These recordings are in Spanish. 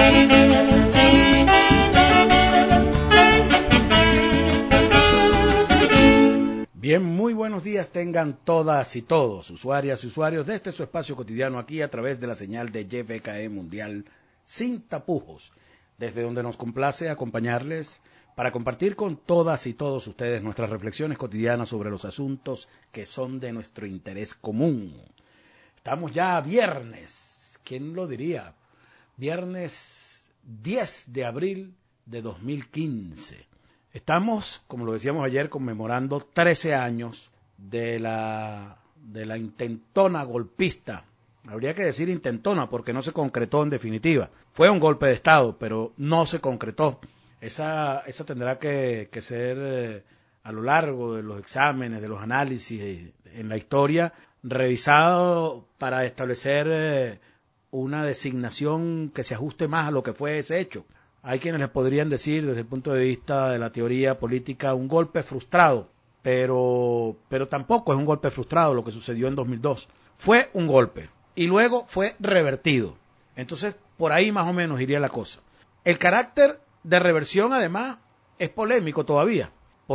Bien, muy buenos días tengan todas y todos, usuarias y usuarios de su espacio cotidiano aquí a través de la señal de YFKE Mundial sin tapujos, desde donde nos complace acompañarles para compartir con todas y todos ustedes nuestras reflexiones cotidianas sobre los asuntos que son de nuestro interés común. Estamos ya a viernes, ¿quién lo diría? Viernes 10 de abril de 2015. Estamos, como lo decíamos ayer, conmemorando 13 años de la intentona golpista. Habría que decir intentona porque no se concretó en definitiva. Fue un golpe de Estado, pero no se concretó. Esa tendrá que ser a lo largo de los exámenes, de los análisis en la historia, revisado para establecer una designación que se ajuste más a lo que fue ese hecho. Hay quienes les podrían decir, desde el punto de vista de la teoría política, un golpe frustrado, pero tampoco es un golpe frustrado lo que sucedió en 2002. Fue un golpe y luego fue revertido. Entonces, por ahí más o menos iría la cosa. El carácter de reversión, además, es polémico todavía,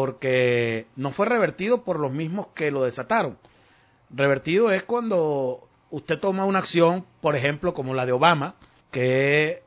porque no fue revertido por los mismos que lo desataron. Revertido es cuando usted toma una acción, por ejemplo, como la de Obama, que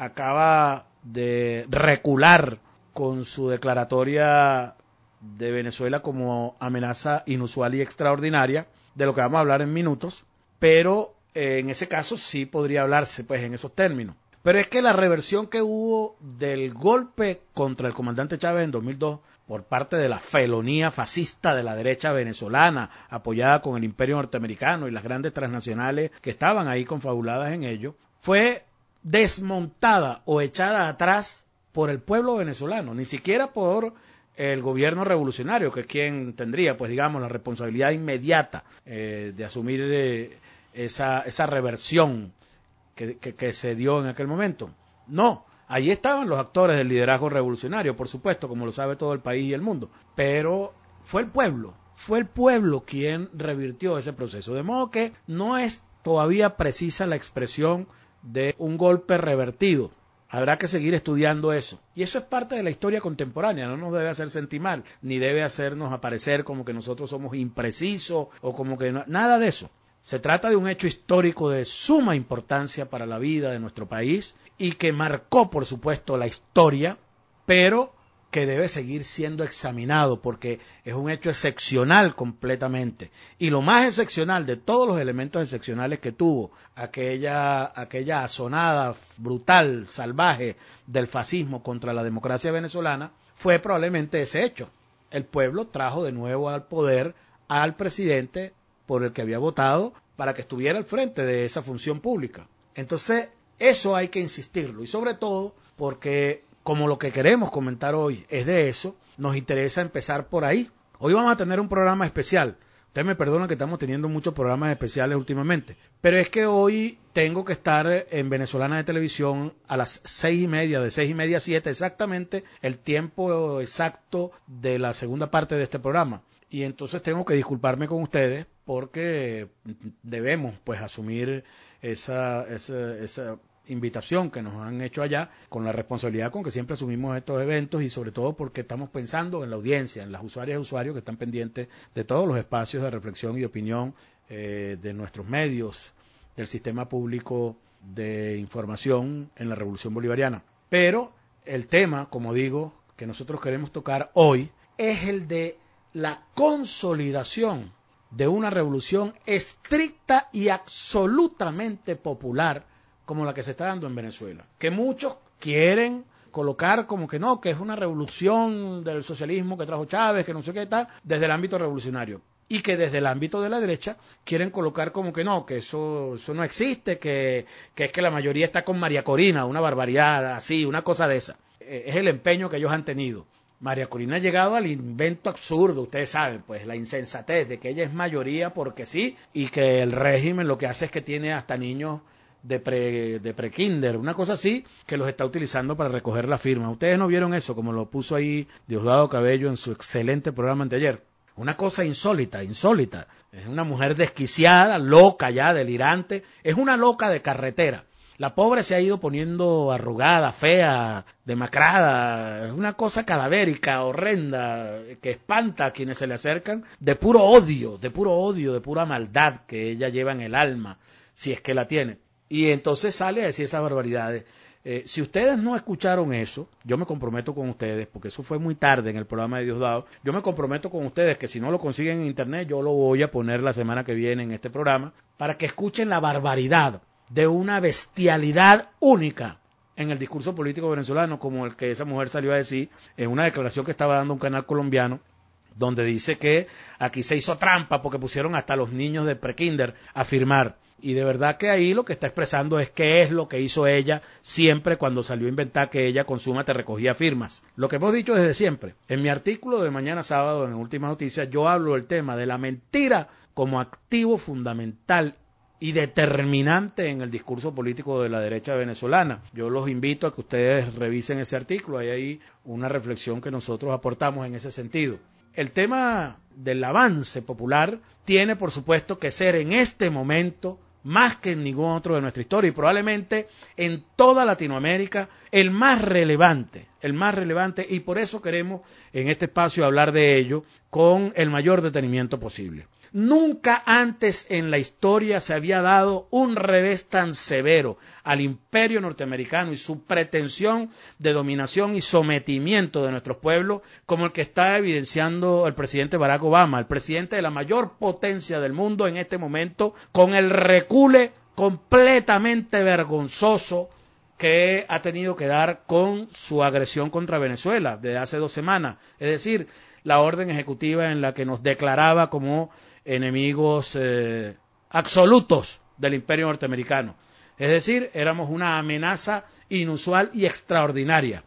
acaba de recular con su declaratoria de Venezuela como amenaza inusual y extraordinaria, de lo que vamos a hablar en minutos, pero en ese caso sí podría hablarse pues en esos términos. Pero es que la reversión que hubo del golpe contra el comandante Chávez en 2002 por parte de la felonía fascista de la derecha venezolana, apoyada con el imperio norteamericano y las grandes transnacionales que estaban ahí confabuladas en ello, fue desmontada o echada atrás por el pueblo venezolano, ni siquiera por el gobierno revolucionario, que es quien tendría, pues digamos, la responsabilidad inmediata de asumir esa reversión que se dio en aquel momento. No, allí estaban los actores del liderazgo revolucionario, por supuesto, como lo sabe todo el país y el mundo, pero fue el pueblo quien revirtió ese proceso, de modo que no es todavía precisa la expresión de un golpe revertido. Habrá que seguir estudiando eso. Y eso es parte de la historia contemporánea, no nos debe hacer sentir mal, ni debe hacernos aparecer como que nosotros somos imprecisos o como que nada de eso. Se trata de un hecho histórico de suma importancia para la vida de nuestro país y que marcó, por supuesto, la historia, pero que debe seguir siendo examinado porque es un hecho excepcional completamente. Y lo más excepcional de todos los elementos excepcionales que tuvo aquella asonada, brutal, salvaje del fascismo contra la democracia venezolana fue probablemente ese hecho. El pueblo trajo de nuevo al poder al presidente por el que había votado para que estuviera al frente de esa función pública. Entonces, eso hay que insistirlo y sobre todo porque como lo que queremos comentar hoy es de eso, nos interesa empezar por ahí. Hoy vamos a tener un programa especial. Ustedes me perdonan que estamos teniendo muchos programas especiales últimamente, pero es que hoy tengo que estar en Venezolana de Televisión a las 6:30, de 6:30 a 7, exactamente el tiempo exacto de la segunda parte de este programa. Y entonces tengo que disculparme con ustedes porque debemos pues asumir esa invitación que nos han hecho allá, con la responsabilidad con que siempre asumimos estos eventos y sobre todo porque estamos pensando en la audiencia, en las usuarias y usuarios que están pendientes de todos los espacios de reflexión y de opinión de nuestros medios, del sistema público de información en la Revolución Bolivariana. Pero el tema, como digo, que nosotros queremos tocar hoy es el de la consolidación de una revolución estricta y absolutamente popular como la que se está dando en Venezuela, que muchos quieren colocar como que no, que es una revolución del socialismo que trajo Chávez, que no sé qué tal, desde el ámbito revolucionario, y que desde el ámbito de la derecha quieren colocar como que no, que eso no existe, que es que la mayoría está con María Corina, una barbaridad así, una cosa de esa. Es el empeño que ellos han tenido. María Corina ha llegado al invento absurdo, ustedes saben, pues la insensatez de que ella es mayoría porque sí, y que el régimen lo que hace es que tiene hasta niños de pre-kinder, una cosa así, que los está utilizando para recoger la firma. Ustedes no vieron eso, como lo puso ahí Diosdado Cabello en su excelente programa anteayer. Una cosa insólita. Es una mujer desquiciada, loca ya, delirante, es una loca de carretera. La pobre se ha ido poniendo arrugada, fea, demacrada, es una cosa cadavérica, horrenda, que espanta a quienes se le acercan, de puro odio, de pura maldad que ella lleva en el alma, si es que la tiene. Y entonces sale a decir esas barbaridades. Si ustedes no escucharon eso, yo me comprometo con ustedes, porque eso fue muy tarde en el programa de Diosdado, yo me comprometo con ustedes que si no lo consiguen en internet, yo lo voy a poner la semana que viene en este programa, para que escuchen la barbaridad de una bestialidad única en el discurso político venezolano, como el que esa mujer salió a decir en una declaración que estaba dando un canal colombiano, donde dice que aquí se hizo trampa porque pusieron hasta los niños de prekinder a firmar. Y de verdad que ahí lo que está expresando es qué es lo que hizo ella siempre cuando salió a inventar que ella con Suma te recogía firmas. Lo que hemos dicho desde siempre. En mi artículo de mañana sábado en Últimas Noticias yo hablo del tema de la mentira como activo fundamental y determinante en el discurso político de la derecha venezolana. Yo los invito a que ustedes revisen ese artículo. Hay ahí una reflexión que nosotros aportamos en ese sentido. El tema del avance popular tiene, por supuesto, que ser en este momento, más que en ningún otro de nuestra historia, y probablemente en toda Latinoamérica, el más relevante, y por eso queremos en este espacio hablar de ello con el mayor detenimiento posible. Nunca antes en la historia se había dado un revés tan severo al imperio norteamericano y su pretensión de dominación y sometimiento de nuestros pueblos como el que está evidenciando el presidente Barack Obama, el presidente de la mayor potencia del mundo en este momento, con el recule completamente vergonzoso que ha tenido que dar con su agresión contra Venezuela desde hace 2 semanas. Es decir, la orden ejecutiva en la que nos declaraba como enemigos absolutos del imperio norteamericano. Es decir, éramos una amenaza inusual y extraordinaria.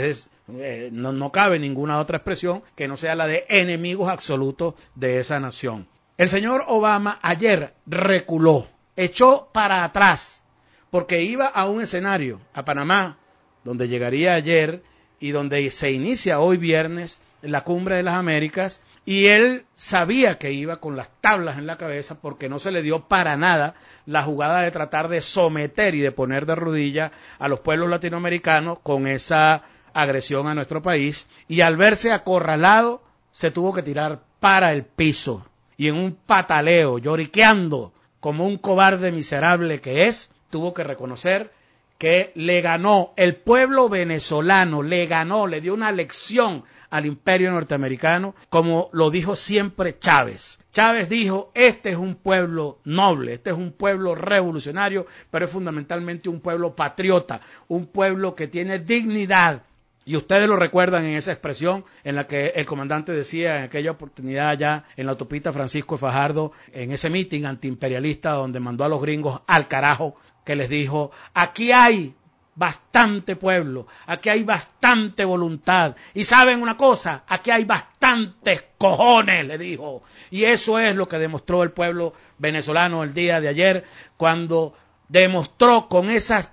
No cabe ninguna otra expresión que no sea la de enemigos absolutos de esa nación. El señor Obama ayer reculó, echó para atrás, porque iba a un escenario, a Panamá, donde llegaría ayer y donde se inicia hoy viernes la Cumbre de las Américas, y él sabía que iba con las tablas en la cabeza porque no se le dio para nada la jugada de tratar de someter y de poner de rodillas a los pueblos latinoamericanos con esa agresión a nuestro país, y al verse acorralado se tuvo que tirar para el piso y en un pataleo, lloriqueando como un cobarde miserable que es, tuvo que reconocer que le ganó el pueblo venezolano, le dio una lección al imperio norteamericano, como lo dijo siempre Chávez. Chávez dijo, este es un pueblo noble, este es un pueblo revolucionario, pero es fundamentalmente un pueblo patriota, un pueblo que tiene dignidad. Y ustedes lo recuerdan en esa expresión en la que el comandante decía en aquella oportunidad allá en la autopista Francisco de Fajardo, en ese meeting antiimperialista donde mandó a los gringos al carajo, que les dijo, aquí hay bastante pueblo, aquí hay bastante voluntad, y ¿saben una cosa? Aquí hay bastantes cojones, le dijo, y eso es lo que demostró el pueblo venezolano el día de ayer, cuando demostró con esas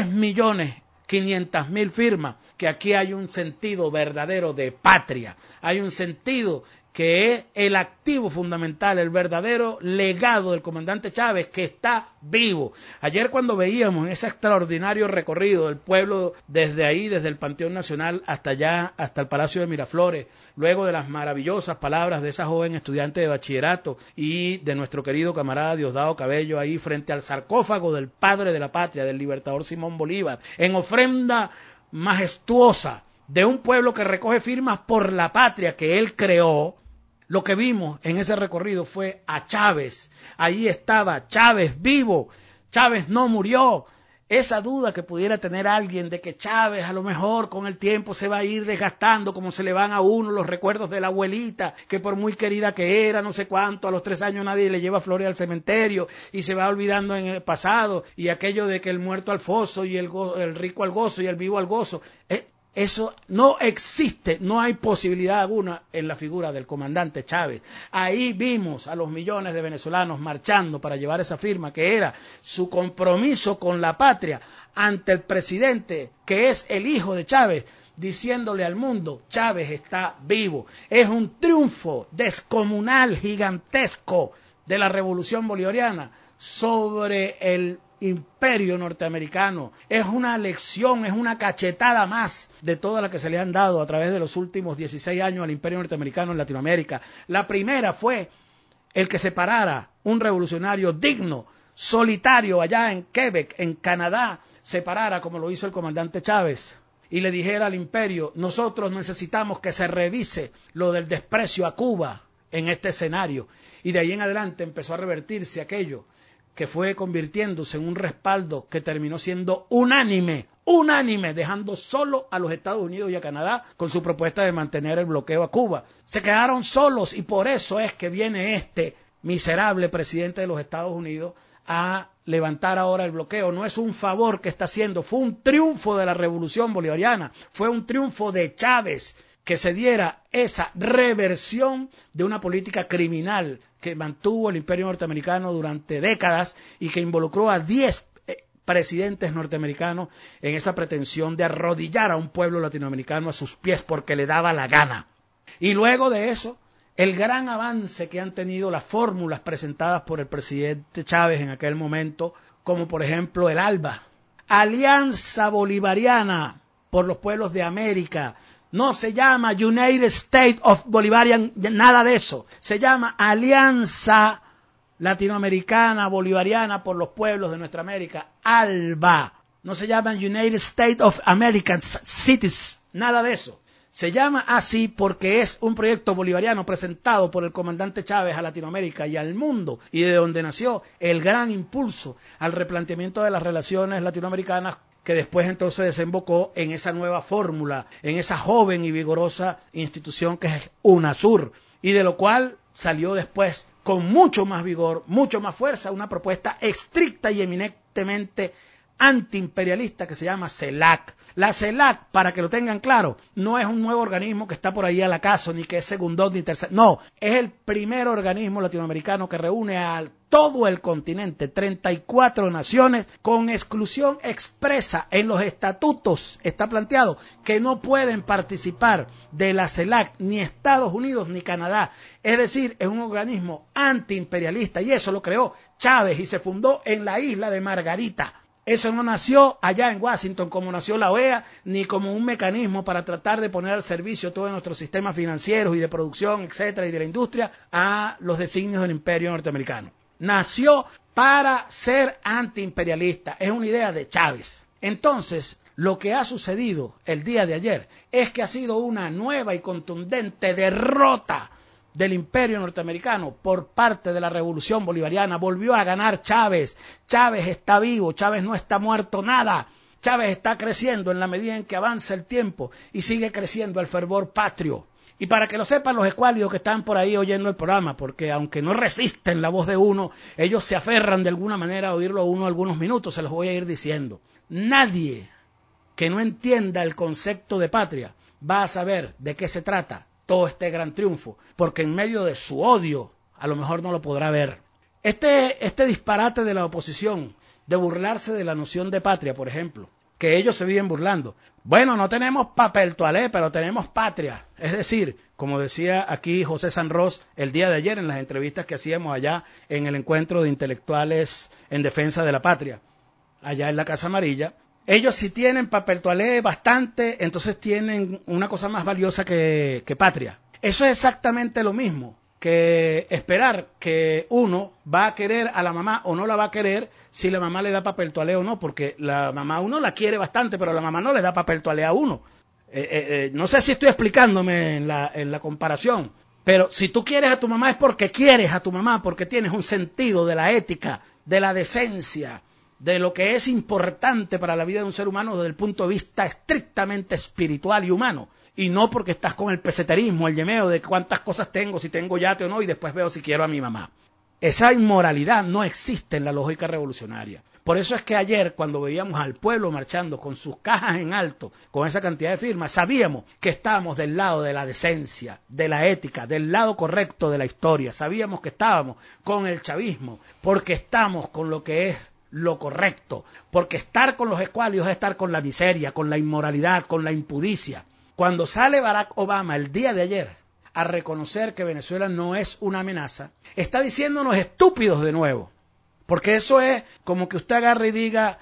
10.500.000 firmas que aquí hay un sentido verdadero de patria, hay un sentido que es el activo fundamental, el verdadero legado del comandante Chávez, que está vivo. Ayer cuando veíamos ese extraordinario recorrido del pueblo desde ahí, desde el Panteón Nacional hasta allá, hasta el Palacio de Miraflores, luego de las maravillosas palabras de esa joven estudiante de bachillerato y de nuestro querido camarada Diosdado Cabello ahí frente al sarcófago del padre de la patria, del libertador Simón Bolívar, en ofrenda majestuosa de un pueblo que recoge firmas por la patria que él creó. Lo que vimos en ese recorrido fue a Chávez. Ahí estaba Chávez vivo. Chávez no murió. Esa duda que pudiera tener alguien de que Chávez a lo mejor con el tiempo se va a ir desgastando, como se le van a uno los recuerdos de la abuelita, que por muy querida que era, no sé cuánto, a los 3 años nadie le lleva flores al cementerio y se va olvidando en el pasado, y aquello de que el muerto al foso y el rico al gozo y el vivo al gozo. Eso no existe, no hay posibilidad alguna en la figura del comandante Chávez. Ahí vimos a los millones de venezolanos marchando para llevar esa firma que era su compromiso con la patria ante el presidente que es el hijo de Chávez, diciéndole al mundo, Chávez está vivo. Es un triunfo descomunal, gigantesco de la revolución bolivariana sobre el imperio norteamericano. Es una lección, es una cachetada más de todas las que se le han dado a través de los últimos 16 años al imperio norteamericano en Latinoamérica. La primera fue el que separara un revolucionario digno, solitario, allá en Quebec, en Canadá, separara como lo hizo el comandante Chávez y le dijera al imperio: nosotros necesitamos que se revise lo del desprecio a Cuba en este escenario. Y de ahí en adelante empezó a revertirse aquello, que fue convirtiéndose en un respaldo que terminó siendo unánime, dejando solo a los Estados Unidos y a Canadá con su propuesta de mantener el bloqueo a Cuba. Se quedaron solos y por eso es que viene este miserable presidente de los Estados Unidos a levantar ahora el bloqueo. No es un favor que está haciendo, fue un triunfo de la revolución bolivariana, fue un triunfo de Chávez, que se diera esa reversión de una política criminal que mantuvo el imperio norteamericano durante décadas y que involucró a 10 presidentes norteamericanos en esa pretensión de arrodillar a un pueblo latinoamericano a sus pies porque le daba la gana. Y luego de eso, el gran avance que han tenido las fórmulas presentadas por el presidente Chávez en aquel momento, como por ejemplo el ALBA, Alianza Bolivariana por los Pueblos de América. No se llama United States of Bolivarian, nada de eso. Se llama Alianza Latinoamericana Bolivariana por los Pueblos de nuestra América, ALBA. No se llama United States of American Cities, nada de eso. Se llama así porque es un proyecto bolivariano presentado por el comandante Chávez a Latinoamérica y al mundo, y de donde nació el gran impulso al replanteamiento de las relaciones latinoamericanas, que después entonces desembocó en esa nueva fórmula, en esa joven y vigorosa institución que es UNASUR, y de lo cual salió después con mucho más vigor, mucho más fuerza, una propuesta estricta y eminentemente antiimperialista que se llama CELAC. La CELAC, para que lo tengan claro, no es un nuevo organismo que está por ahí al acaso, ni que es segundo ni tercero. No, es el primer organismo latinoamericano que reúne a todo el continente, 34 naciones, con exclusión expresa en los estatutos. Está planteado que no pueden participar de la CELAC ni Estados Unidos ni Canadá. Es decir, es un organismo antiimperialista y eso lo creó Chávez y se fundó en la isla de Margarita. Eso no nació allá en Washington como nació la OEA, ni como un mecanismo para tratar de poner al servicio todos nuestros sistemas financieros y de producción, etcétera, y de la industria a los designios del imperio norteamericano. Nació para ser antiimperialista, es una idea de Chávez. Entonces, lo que ha sucedido el día de ayer es que ha sido una nueva y contundente derrota del imperio norteamericano por parte de la revolución bolivariana. Volvió a ganar Chávez. Chávez está vivo, Chávez no está muerto nada. Chávez está creciendo en la medida en que avanza el tiempo y sigue creciendo el fervor patrio. Y para que lo sepan los escuálidos que están por ahí oyendo el programa, porque aunque no resisten la voz de uno, ellos se aferran de alguna manera a oírlo a uno algunos minutos, se los voy a ir diciendo. Nadie que no entienda el concepto de patria va a saber de qué se trata todo este gran triunfo, porque en medio de su odio a lo mejor no lo podrá ver. Este disparate de la oposición de burlarse de la noción de patria, por ejemplo, que ellos se viven burlando. Bueno, no tenemos papel toalé, pero tenemos patria. Es decir, como decía aquí José Sanrós el día de ayer en las entrevistas que hacíamos allá en el encuentro de intelectuales en defensa de la patria, allá en la Casa Amarilla, ellos si tienen papel toalé bastante, entonces tienen una cosa más valiosa que patria. Eso es exactamente lo mismo que esperar que uno va a querer a la mamá o no la va a querer si la mamá le da papel toalé o no, porque la mamá a uno la quiere bastante, pero la mamá no le da papel toalé a uno. No sé si estoy explicándome en la comparación, pero si tú quieres a tu mamá es porque quieres a tu mamá, porque tienes un sentido de la ética, de la decencia, de lo que es importante para la vida de un ser humano desde el punto de vista estrictamente espiritual y humano, y no porque estás con el peseterismo, el yemeo de cuántas cosas tengo, si tengo yate o no, y después veo si quiero a mi mamá. Esa inmoralidad no existe en la lógica revolucionaria. Por eso es que ayer, cuando veíamos al pueblo marchando con sus cajas en alto, con esa cantidad de firmas, sabíamos que estábamos del lado de la decencia, de la ética, del lado correcto de la historia. Sabíamos que estábamos con el chavismo, porque estamos con lo que es lo correcto, porque estar con los escuálidos es estar con la miseria, con la inmoralidad, con la impudicia. Cuando sale Barack Obama el día de ayer a reconocer que Venezuela no es una amenaza, está diciéndonos estúpidos de nuevo, Porque eso es como que usted agarre y diga,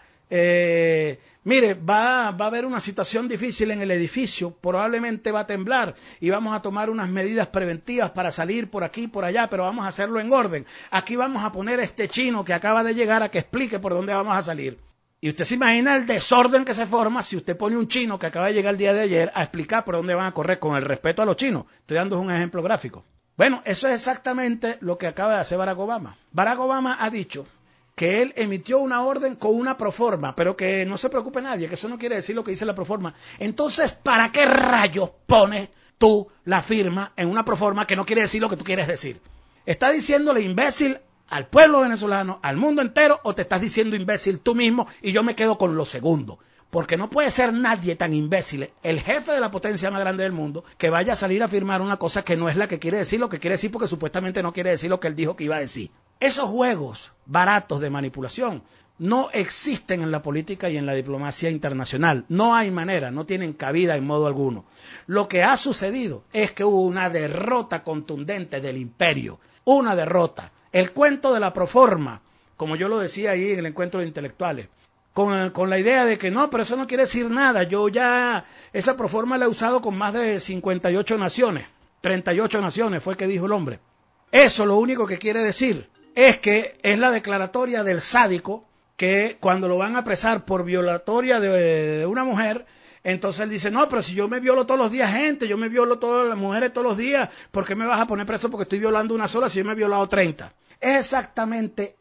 mire, va a haber una situación difícil en el edificio, probablemente va a temblar y vamos a tomar unas medidas preventivas para salir por aquí y por allá, pero vamos a hacerlo en orden. Aquí vamos a poner a este chino que acaba de llegar a que explique por dónde vamos a salir. Y usted se imagina el desorden que se forma si usted pone un chino que acaba de llegar el día de ayer a explicar por dónde van a correr, con el respeto a los chinos. Estoy dando un ejemplo gráfico. Bueno, eso es exactamente lo que acaba de hacer Barack Obama. Barack Obama ha dicho que él emitió una orden con una proforma, pero que no se preocupe nadie, que eso no quiere decir lo que dice la proforma. Entonces, ¿para qué rayos pones tú la firma en una proforma que no quiere decir lo que tú quieres decir? ¿Está diciéndole imbécil al pueblo venezolano, al mundo entero, o te estás diciendo imbécil tú mismo? Y yo me quedo con lo segundo. Porque no puede ser nadie tan imbécil, el jefe de la potencia más grande del mundo, que vaya a salir a firmar una cosa que no es la que quiere decir, lo que quiere decir, porque supuestamente no quiere decir lo que él dijo que iba a decir. Esos juegos baratos de manipulación no existen en la política y en la diplomacia internacional. No hay manera, no tienen cabida en modo alguno. Lo que ha sucedido es que hubo una derrota contundente del imperio, una derrota. El cuento de la proforma, como yo lo decía ahí en el encuentro de intelectuales, con la idea de que no, pero eso no quiere decir nada. Yo ya esa proforma la he usado con más de 58 naciones, 38 naciones fue que dijo el hombre. Eso lo único que quiere decir es que es la declaratoria del sádico que cuando lo van a apresar por violatoria de una mujer, entonces él dice, no, pero si yo me violo todos los días gente, yo me violo todas las mujeres todos los días, ¿por qué me vas a poner preso porque estoy violando una sola si yo me he violado 30? Es exactamente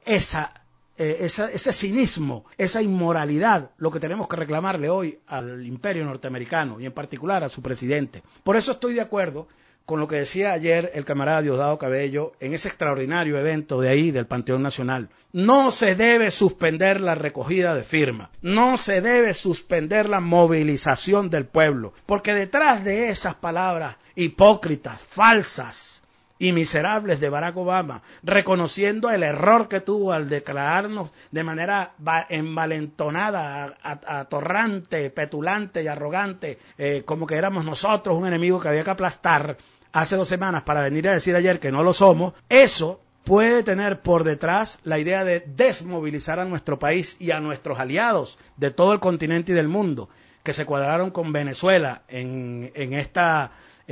ese cinismo, esa inmoralidad, lo que tenemos que reclamarle hoy al imperio norteamericano y en particular a su presidente. Por eso estoy de acuerdo con lo que decía ayer el camarada Diosdado Cabello en ese extraordinario evento de ahí, del Panteón Nacional. No se debe suspender la recogida de firmas, no se debe suspender la movilización del pueblo, porque detrás de esas palabras hipócritas, falsas y miserables de Barack Obama, reconociendo el error que tuvo al declararnos de manera envalentonada, atorrante, petulante y arrogante, como que éramos nosotros un enemigo que había que aplastar hace 2 semanas para venir a decir ayer que no lo somos, eso puede tener por detrás la idea de desmovilizar a nuestro país y a nuestros aliados de todo el continente y del mundo, que se cuadraron con Venezuela en esta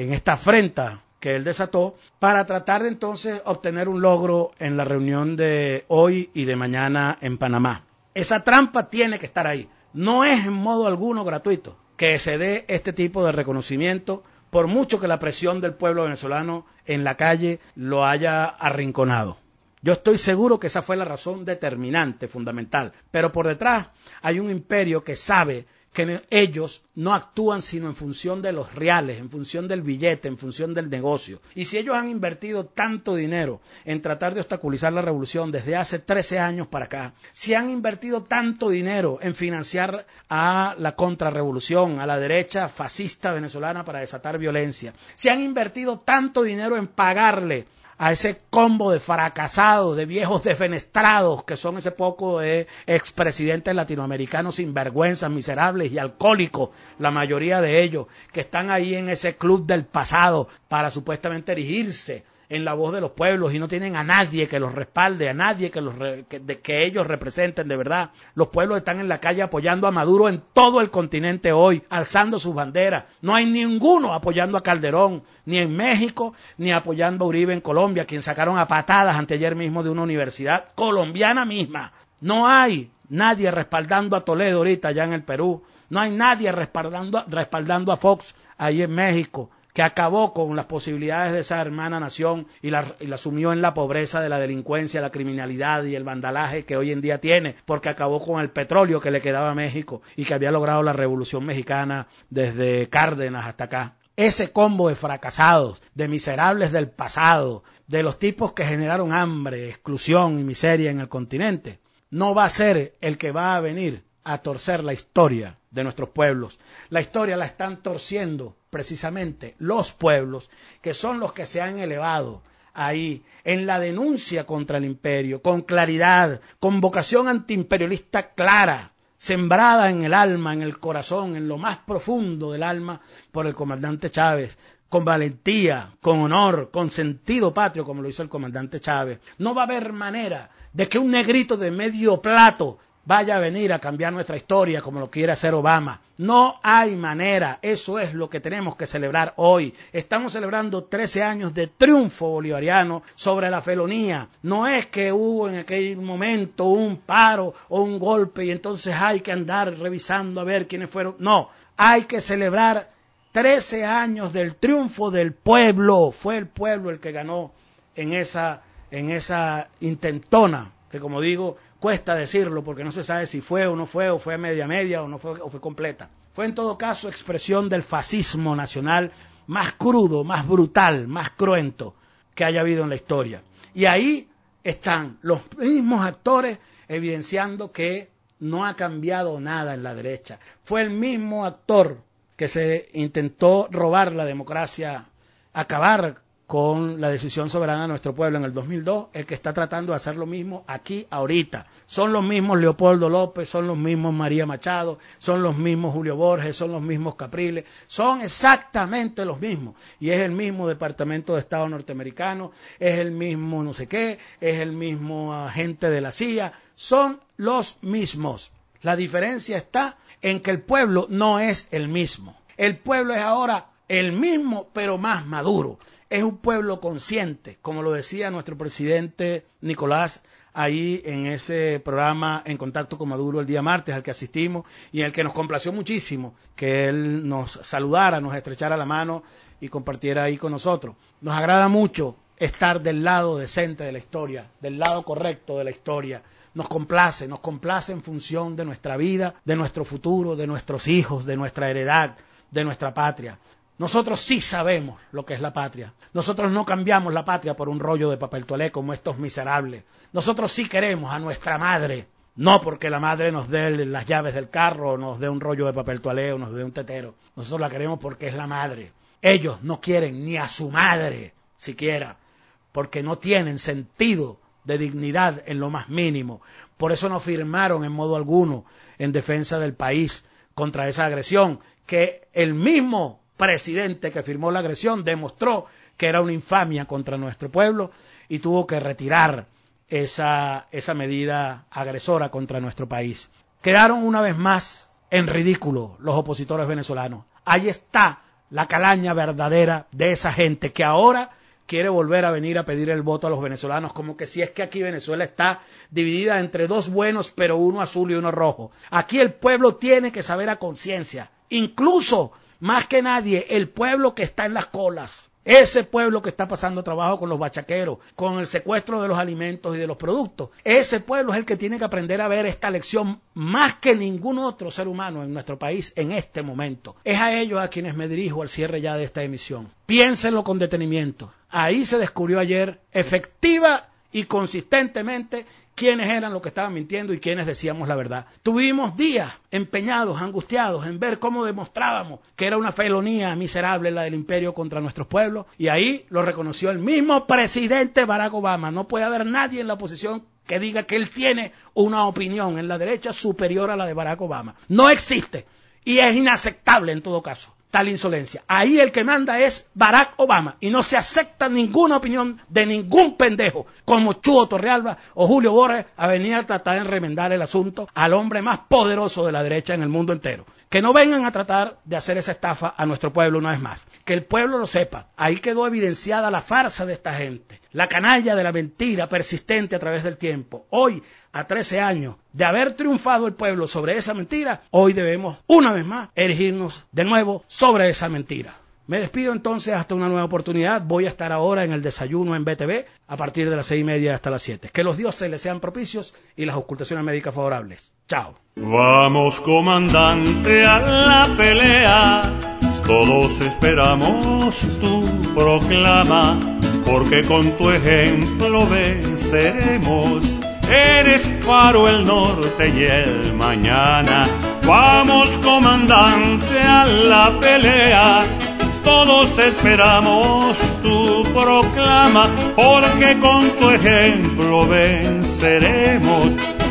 afrenta que él desató, para tratar de entonces obtener un logro en la reunión de hoy y de mañana en Panamá. Esa trampa tiene que estar ahí. No es en modo alguno gratuito que se dé este tipo de reconocimiento, por mucho que la presión del pueblo venezolano en la calle lo haya arrinconado. Yo estoy seguro que esa fue la razón determinante, fundamental. Pero por detrás hay un imperio que sabe que ellos no actúan sino en función de los reales, en función del billete, en función del negocio. Y si ellos han invertido tanto dinero en tratar de obstaculizar la revolución desde hace 13 años para acá, si han invertido tanto dinero en financiar a la contrarrevolución, a la derecha fascista venezolana para desatar violencia, si han invertido tanto dinero en pagarle a ese combo de fracasados, de viejos defenestrados, que son ese poco de expresidentes latinoamericanos sinvergüenzas, miserables y alcohólicos, la mayoría de ellos, que están ahí en ese club del pasado para supuestamente erigirse en la voz de los pueblos y no tienen a nadie que los respalde, a nadie que ellos representen de verdad. Los pueblos están en la calle apoyando a Maduro en todo el continente hoy, alzando sus banderas. No hay ninguno apoyando a Calderón, ni en México, ni apoyando a Uribe en Colombia, quien sacaron a patadas anteayer mismo de una universidad colombiana misma. No hay nadie respaldando a Toledo ahorita allá en el Perú. No hay nadie respaldando a Fox ahí en México, que acabó con las posibilidades de esa hermana nación y la sumió en la pobreza de la delincuencia, la criminalidad y el vandalaje que hoy en día tiene, porque acabó con el petróleo que le quedaba a México y que había logrado la Revolución Mexicana desde Cárdenas hasta acá. Ese combo de fracasados, de miserables del pasado, de los tipos que generaron hambre, exclusión y miseria en el continente, no va a ser el que va a venir a torcer la historia de nuestros pueblos. La historia la están torciendo precisamente los pueblos, que son los que se han elevado ahí en la denuncia contra el imperio, con claridad, con vocación antiimperialista clara, sembrada en el alma, en el corazón, en lo más profundo del alma por el comandante Chávez, con valentía, con honor, con sentido patrio, como lo hizo el comandante Chávez. No va a haber manera de que un negrito de medio plato vaya a venir a cambiar nuestra historia como lo quiere hacer Obama. No hay manera. Eso es lo que tenemos que celebrar hoy. Estamos celebrando 13 años de triunfo bolivariano sobre la felonía. No es que hubo en aquel momento un paro o un golpe y entonces hay que andar revisando a ver quiénes fueron. No, hay que celebrar 13 años del triunfo del pueblo. Fue el pueblo el que ganó en esa intentona, que como digo, cuesta decirlo porque no se sabe si fue o no fue, o fue media, o no fue, o fue completa. Fue en todo caso expresión del fascismo nacional más crudo, más brutal, más cruento que haya habido en la historia. Y ahí están los mismos actores evidenciando que no ha cambiado nada en la derecha. Fue el mismo actor que se intentó robar la democracia, acabar con la decisión soberana de nuestro pueblo en el 2002, el que está tratando de hacer lo mismo aquí, ahorita. Son los mismos Leopoldo López, son los mismos María Machado, son los mismos Julio Borges, son los mismos Capriles, son exactamente los mismos. Y es el mismo Departamento de Estado norteamericano, es el mismo no sé qué, es el mismo agente de la CIA, son los mismos. La diferencia está en que el pueblo no es el mismo. El pueblo es ahora el mismo, pero más maduro. Es un pueblo consciente, como lo decía nuestro presidente Nicolás ahí en ese programa En Contacto con Maduro el día martes al que asistimos y en el que nos complació muchísimo que él nos saludara, nos estrechara la mano y compartiera ahí con nosotros. Nos agrada mucho estar del lado decente de la historia, del lado correcto de la historia. Nos complace en función de nuestra vida, de nuestro futuro, de nuestros hijos, de nuestra heredad, de nuestra patria. Nosotros sí sabemos lo que es la patria. Nosotros no cambiamos la patria por un rollo de papel toalé como estos miserables. Nosotros sí queremos a nuestra madre, no porque la madre nos dé las llaves del carro, o nos dé un rollo de papel toalé o nos dé un tetero. Nosotros la queremos porque es la madre. Ellos no quieren ni a su madre siquiera, porque no tienen sentido de dignidad en lo más mínimo. Por eso no firmaron en modo alguno en defensa del país contra esa agresión, que el mismo presidente que firmó la agresión demostró que era una infamia contra nuestro pueblo y tuvo que retirar esa medida agresora contra nuestro país. Quedaron una vez más en ridículo los opositores venezolanos. Ahí está la calaña verdadera de esa gente que ahora quiere volver a venir a pedir el voto a los venezolanos, como que si es que aquí Venezuela está dividida entre dos buenos, pero uno azul y uno rojo. Aquí el pueblo tiene que saber a conciencia, incluso más que nadie, el pueblo que está en las colas, ese pueblo que está pasando trabajo con los bachaqueros, con el secuestro de los alimentos y de los productos, ese pueblo es el que tiene que aprender a ver esta lección más que ningún otro ser humano en nuestro país en este momento. Es a ellos a quienes me dirijo al cierre ya de esta emisión. Piénsenlo con detenimiento. Ahí se descubrió ayer efectiva y consistentemente quiénes eran los que estaban mintiendo y quiénes decíamos la verdad. Tuvimos días empeñados, angustiados en ver cómo demostrábamos que era una felonía miserable la del imperio contra nuestros pueblos, y ahí lo reconoció el mismo presidente Barack Obama. No puede haber nadie en la oposición que diga que él tiene una opinión en la derecha superior a la de Barack Obama. No existe, y es inaceptable en todo caso tal insolencia. Ahí el que manda es Barack Obama y no se acepta ninguna opinión de ningún pendejo como Chugo Torrealba o Julio Borges a venir a tratar de remendar el asunto al hombre más poderoso de la derecha en el mundo entero. Que no vengan a tratar de hacer esa estafa a nuestro pueblo una vez más. Que el pueblo lo sepa. Ahí quedó evidenciada la farsa de esta gente, la canalla de la mentira persistente a través del tiempo. Hoy, a 13 años de haber triunfado el pueblo sobre esa mentira, hoy debemos una vez más erigirnos de nuevo sobre esa mentira. Me despido entonces hasta una nueva oportunidad. Voy a estar ahora en el desayuno en BTV a partir de las 6:30 hasta las 7. Que los dioses les sean propicios y las ocultaciones médicas favorables. Chao. Vamos, comandante, a la pelea. Todos esperamos tu proclama, porque con tu ejemplo venceremos. Eres faro, el norte y el mañana. Vamos, comandante, a la pelea. Todos esperamos tu proclama, porque con tu ejemplo venceremos.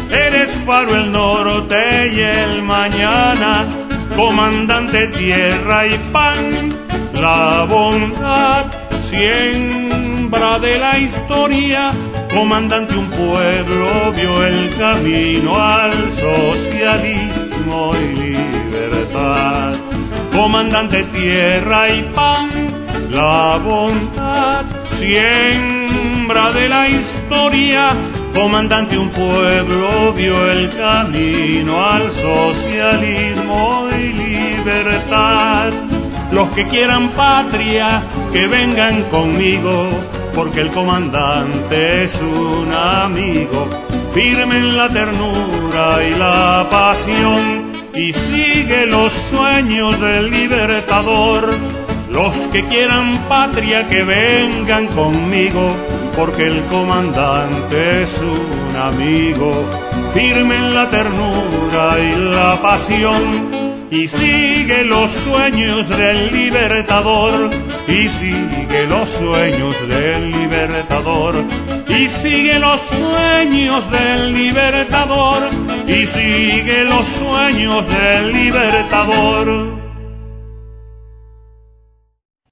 eres faro, el norte y el mañana, comandante tierra y pan, la bondad, siembra de la historia, comandante un pueblo vio el camino al socialismo y libertad, comandante tierra y pan, la bondad, siembra de la historia, comandante un pueblo vio el camino al socialismo y libertad. Los que quieran patria, que vengan conmigo, porque el comandante es un amigo, firme en la ternura y la pasión, y sigue los sueños del libertador. Los que quieran patria, que vengan conmigo, porque el comandante es un amigo, firme en la ternura y la pasión, y sigue los sueños del libertador, y sigue los sueños del libertador, y sigue los sueños del libertador, y sigue los sueños del libertador.